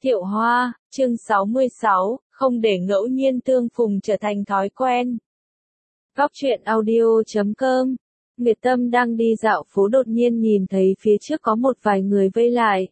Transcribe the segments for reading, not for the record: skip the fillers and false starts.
Thiệu Hoa, chương 66, không để ngẫu nhiên tương phùng trở thành thói quen. Góc truyện audio.com. Nguyệt Tâm đang đi dạo phố đột nhiên nhìn thấy phía trước có một vài người vây lại.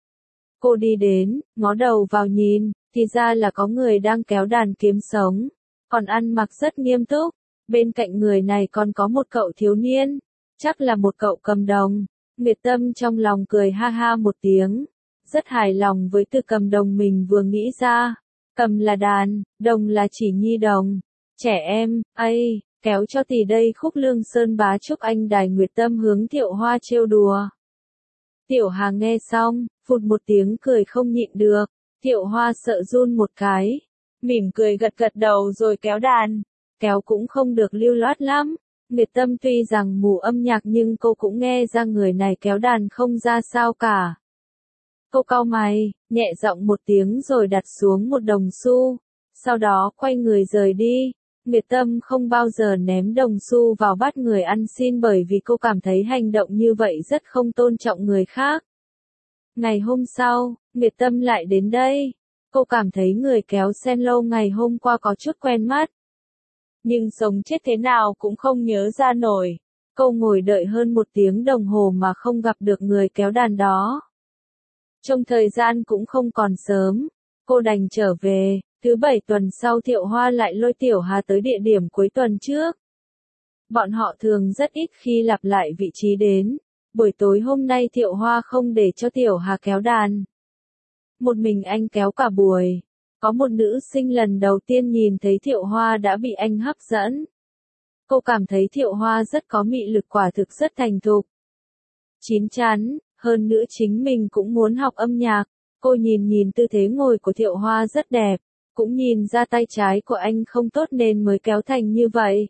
Cô đi đến, ngó đầu vào nhìn, thì ra là có người đang kéo đàn kiếm sống, còn ăn mặc rất nghiêm túc. Bên cạnh người này còn có một cậu thiếu niên, chắc là một cậu cầm đồng. Nguyệt Tâm trong lòng cười ha ha một tiếng, rất hài lòng với từ cầm đồng mình vừa nghĩ ra. Cầm là đàn, đồng là chỉ nhi đồng. Trẻ em, ây, kéo cho tỷ đây khúc Lương Sơn bá chúc anh đài. Nguyệt Tâm hướng Thiệu Hoa trêu đùa. Tiểu Hà nghe xong, phụt một tiếng cười không nhịn được. Thiệu Hoa sợ run một cái, mỉm cười gật gật đầu rồi kéo đàn. Kéo cũng không được lưu loát lắm. Nguyệt Tâm tuy rằng mù âm nhạc nhưng cô cũng nghe ra người này kéo đàn không ra sao cả. Cô cau mày, nhẹ giọng một tiếng rồi đặt xuống một đồng xu, sau đó quay người rời đi. Nguyệt Tâm không bao giờ ném đồng xu vào bát người ăn xin bởi vì cô cảm thấy hành động như vậy rất không tôn trọng người khác. Ngày hôm sau, Nguyệt Tâm lại đến đây. Cô cảm thấy người kéo sen lâu ngày hôm qua có chút quen mắt, nhưng sống chết thế nào cũng không nhớ ra nổi. Cô ngồi đợi hơn 1 tiếng đồng hồ mà không gặp được người kéo đàn đó. Trong thời gian cũng không còn sớm, cô đành trở về. Thứ 7 tuần sau Thiệu Hoa lại lôi Tiểu Hà tới địa điểm cuối tuần trước. Bọn họ thường rất ít khi lặp lại vị trí đến. Buổi tối hôm nay Thiệu Hoa không để cho Tiểu Hà kéo đàn. Một mình anh kéo cả buổi. Có một nữ sinh lần đầu tiên nhìn thấy Thiệu Hoa đã bị anh hấp dẫn. Cô cảm thấy Thiệu Hoa rất có mị lực, quả thực rất thành thục, chín chắn, hơn nữa chính mình cũng muốn học âm nhạc. Cô nhìn tư thế ngồi của Thiệu Hoa rất đẹp, cũng nhìn ra tay trái của anh không tốt nên mới kéo thành như vậy.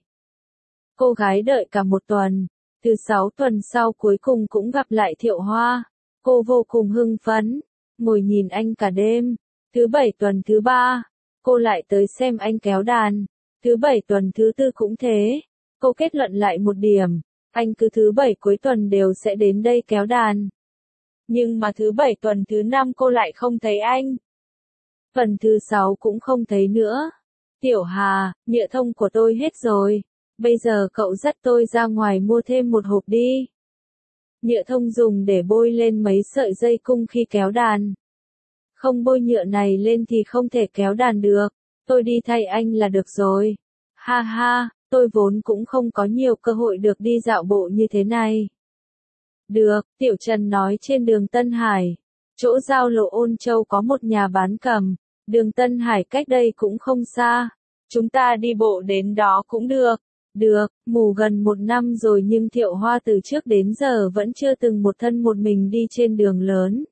Cô gái đợi cả 1 tuần, từ 6 tuần sau cuối cùng cũng gặp lại Thiệu Hoa. Cô vô cùng hưng phấn, ngồi nhìn anh cả đêm. Thứ 7 tuần thứ 3, cô lại tới xem anh kéo đàn. Thứ 7 tuần thứ 4 cũng thế. Cô kết luận lại một điểm, anh cứ thứ 7 cuối tuần đều sẽ đến đây kéo đàn. Nhưng mà thứ 7 tuần thứ 5 cô lại không thấy anh. Phần thứ 6 cũng không thấy nữa. Tiểu Hà, nhựa thông của tôi hết rồi. Bây giờ cậu dắt tôi ra ngoài mua thêm một hộp đi. Nhựa thông dùng để bôi lên mấy sợi dây cung khi kéo đàn. Không bôi nhựa này lên thì không thể kéo đàn được. Tôi đi thay anh là được rồi. Ha ha, tôi vốn cũng không có nhiều cơ hội được đi dạo bộ như thế này. Được, Tiểu Trần nói trên đường Tân Hải. Chỗ giao lộ Ôn Châu có một nhà bán cầm. Đường Tân Hải cách đây cũng không xa. Chúng ta đi bộ đến đó cũng được. Được, mù gần 1 năm rồi nhưng Thiệu Hoa từ trước đến giờ vẫn chưa từng một thân một mình đi trên đường lớn.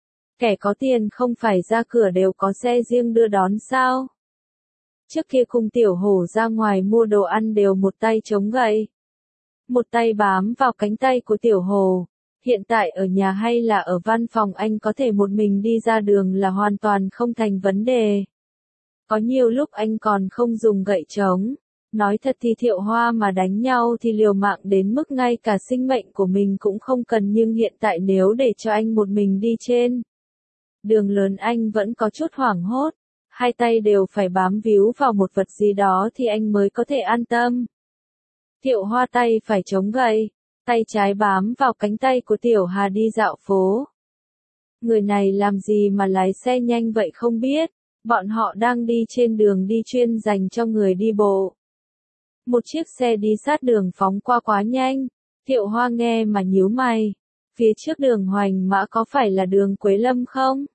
Kẻ có tiền không phải ra cửa đều có xe riêng đưa đón sao? Trước kia cùng Tiểu Hổ ra ngoài mua đồ ăn đều một tay chống gậy, một tay bám vào cánh tay của Tiểu Hổ. Hiện tại ở nhà hay là ở văn phòng anh có thể một mình đi ra đường là hoàn toàn không thành vấn đề. Có nhiều lúc anh còn không dùng gậy chống. Nói thật thì Thiệu Hoa mà đánh nhau thì liều mạng đến mức ngay cả sinh mệnh của mình cũng không cần, nhưng hiện tại nếu để cho anh một mình đi trên đường lớn anh vẫn có chút hoảng hốt. Hai tay đều phải bám víu vào một vật gì đó thì anh mới có thể an tâm. Thiệu Hoa tay phải chống gậy, tay trái bám vào cánh tay của Tiểu Hà đi dạo phố. Người này làm gì mà lái xe nhanh vậy không biết. Bọn họ đang đi trên đường đi chuyên dành cho người đi bộ. Một chiếc xe đi sát đường phóng qua quá nhanh. Thiệu Hoa nghe mà nhíu mày. Phía trước đường Hoành Mã có phải là đường Quế Lâm không?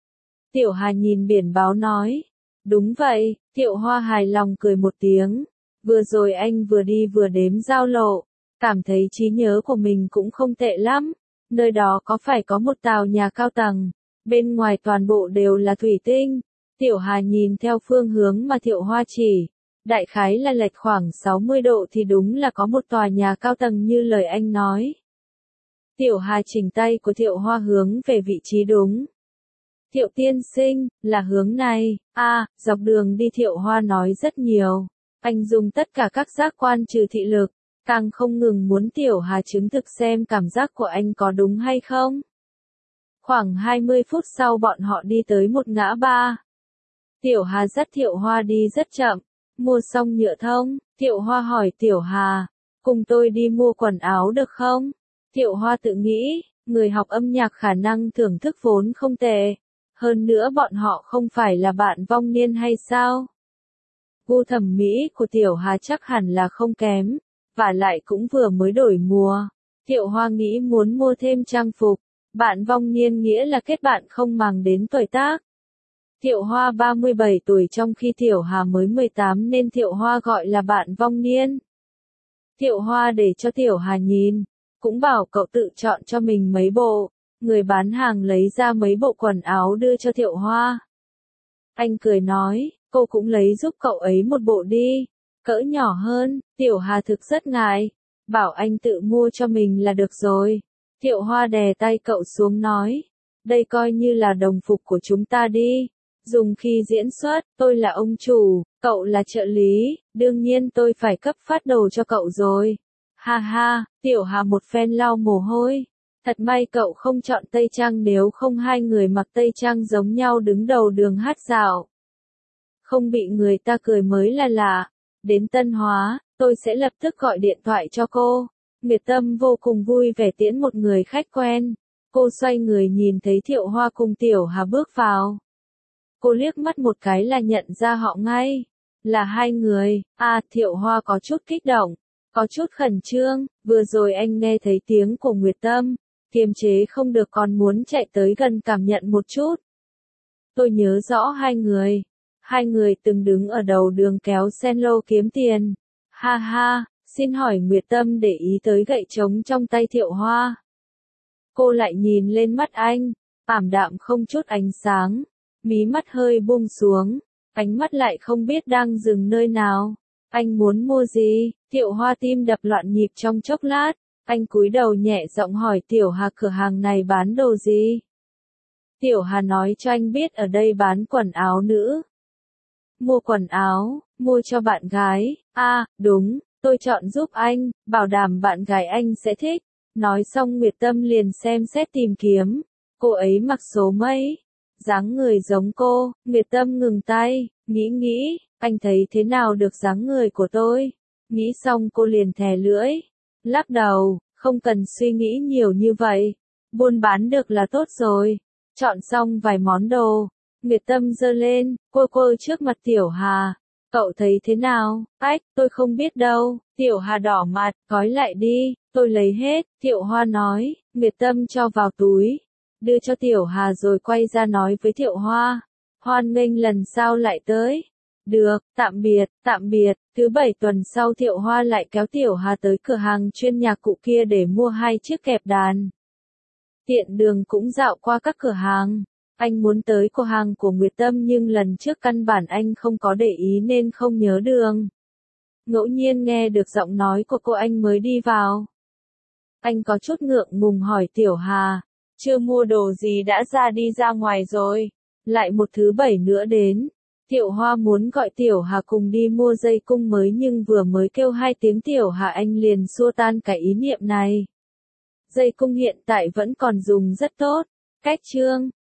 Tiểu Hà nhìn biển báo nói. Đúng vậy. Thiệu Hoa hài lòng cười một tiếng. Vừa rồi anh vừa đi vừa đếm giao lộ. Cảm thấy trí nhớ của mình cũng không tệ lắm. Nơi đó có phải có một tòa nhà cao tầng. Bên ngoài toàn bộ đều là thủy tinh. Tiểu Hà nhìn theo phương hướng mà Thiệu Hoa chỉ. Đại khái là lệch khoảng 60 độ thì đúng là có một tòa nhà cao tầng như lời anh nói. Tiểu Hà chỉnh tay của Thiệu Hoa hướng về vị trí đúng. Thiệu tiên sinh, là hướng này. Dọc đường đi Thiệu Hoa nói rất nhiều. Anh dùng tất cả các giác quan trừ thị lực, càng không ngừng muốn Tiểu Hà chứng thực xem cảm giác của anh có đúng hay không. Khoảng 20 phút sau bọn họ đi tới một ngã ba. Tiểu Hà dắt Thiệu Hoa đi rất chậm. Mua xong nhựa thông, Thiệu Hoa hỏi Tiểu Hà, cùng tôi đi mua quần áo được không? Thiệu Hoa tự nghĩ, người học âm nhạc khả năng thưởng thức vốn không tệ. Hơn nữa bọn họ không phải là bạn vong niên hay sao? Gu thẩm mỹ của Tiểu Hà chắc hẳn là không kém, và lại cũng vừa mới đổi mùa. Thiệu Hoa nghĩ muốn mua thêm trang phục, bạn vong niên nghĩa là kết bạn không màng đến tuổi tác. Thiệu Hoa 37 tuổi trong khi Tiểu Hà mới 18 nên Thiệu Hoa gọi là bạn vong niên. Thiệu Hoa để cho Tiểu Hà nhìn, cũng bảo cậu tự chọn cho mình mấy bộ. Người bán hàng lấy ra mấy bộ quần áo đưa cho Thiệu Hoa. Anh cười nói, cô cũng lấy giúp cậu ấy một bộ đi, cỡ nhỏ hơn. Tiểu Hà thực rất ngại, bảo anh tự mua cho mình là được rồi. Thiệu Hoa đè tay cậu xuống nói, đây coi như là đồng phục của chúng ta đi. Dùng khi diễn xuất, tôi là ông chủ, cậu là trợ lý, đương nhiên tôi phải cấp phát đồ cho cậu rồi. Ha ha, Tiểu Hà một phen lau mồ hôi. Thật may cậu không chọn tây trang, nếu không hai người mặc tây trang giống nhau đứng đầu đường hát dạo. Không bị người ta cười mới là lạ. Đến Tân Hóa, tôi sẽ lập tức gọi điện thoại cho cô. Nguyệt Tâm vô cùng vui vẻ tiễn một người khách quen. Cô xoay người nhìn thấy Thiệu Hoa cùng Tiểu Hà bước vào. Cô liếc mắt một cái là nhận ra họ ngay. Là hai người. Thiệu Hoa có chút kích động, có chút khẩn trương. Vừa rồi anh nghe thấy tiếng của Nguyệt Tâm, kiềm chế không được còn muốn chạy tới gần cảm nhận một chút. Tôi nhớ rõ hai người. Hai người từng đứng ở đầu đường kéo sen lô kiếm tiền. Ha ha, xin hỏi Nguyệt Tâm để ý tới gậy trống trong tay Thiệu Hoa. Cô lại nhìn lên mắt anh, ảm đạm không chút ánh sáng, mí mắt hơi buông xuống, ánh mắt lại không biết đang dừng nơi nào. Anh muốn mua gì? Thiệu Hoa tim đập loạn nhịp trong chốc lát, anh cúi đầu nhẹ giọng hỏi Tiểu Hà cửa hàng này bán đồ gì? Tiểu Hà nói cho anh biết ở đây bán quần áo nữ. Mua quần áo, mua cho bạn gái. Đúng, tôi chọn giúp anh, bảo đảm bạn gái anh sẽ thích. Nói xong Nguyệt Tâm liền xem xét tìm kiếm. Cô ấy mặc số mấy? Dáng người giống cô. Nguyệt Tâm ngừng tay, nghĩ, anh thấy thế nào được dáng người của tôi? Nghĩ xong cô liền thè lưỡi, lắc đầu, không cần suy nghĩ nhiều như vậy. Buôn bán được là tốt rồi. Chọn xong vài món đồ, Nguyệt Tâm giơ lên, quơ trước mặt Tiểu Hà. Cậu thấy thế nào? Tôi không biết đâu. Tiểu Hà đỏ mặt, gói lại đi, tôi lấy hết. Thiệu Hoa nói. Nguyệt Tâm cho vào túi, đưa cho Tiểu Hà rồi quay ra nói với Thiệu Hoa. Hoan nghênh lần sau lại tới. Được, tạm biệt. Thứ bảy tuần sau Thiệu Hoa lại kéo Tiểu Hà tới cửa hàng chuyên nhạc cụ kia để mua 2 chiếc kẹp đàn. Tiện đường cũng dạo qua các cửa hàng. Anh muốn tới cửa hàng của Nguyệt Tâm nhưng lần trước căn bản anh không có để ý nên không nhớ đường. Ngẫu nhiên nghe được giọng nói của cô anh mới đi vào. Anh có chút ngượng ngùng hỏi Tiểu Hà, chưa mua đồ gì đã đi ra ngoài rồi. Lại một thứ bảy nữa đến. Thiệu Hoa muốn gọi Tiểu Hà cùng đi mua dây cung mới nhưng vừa mới kêu 2 tiếng Tiểu Hà anh liền xua tan cái ý niệm này. Dây cung hiện tại vẫn còn dùng rất tốt. Cách chương